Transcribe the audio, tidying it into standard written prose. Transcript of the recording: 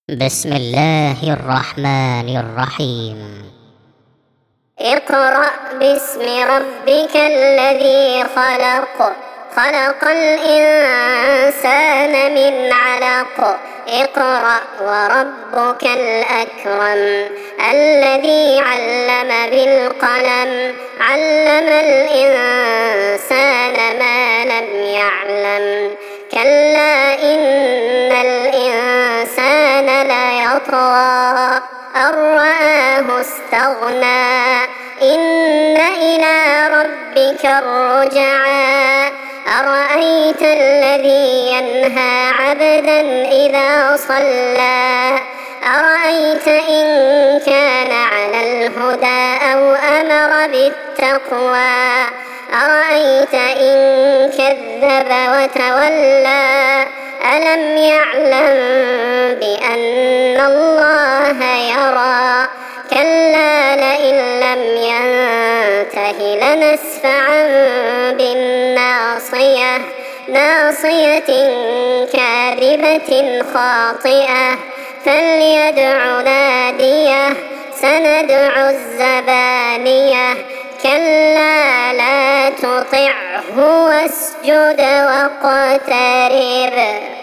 بسم الله الرحمن الرحيم. اقرأ باسم ربك الذي خلق الإنسان من علق. اقرأ وربك الأكرم الذي علم بالقلم علم الإنسان ما لم يعلم. كلا إن الإنسان ليطغى أن رآه استغنى إن إلى ربك الرجعى. أرأيت الذي ينهى عبدا إذا صلى أرأيت إن كان على الهدى أو أمر بالتقوى أرأيت إن كذب وتولى ألم يعلم بأن الله يرى. كلا لئن لم ينته لنسفعا بالناصية ناصية كاذبة خاطئة فليدع ناديه سندع الزبانية. كلا لا تطعه واسجد واقترب.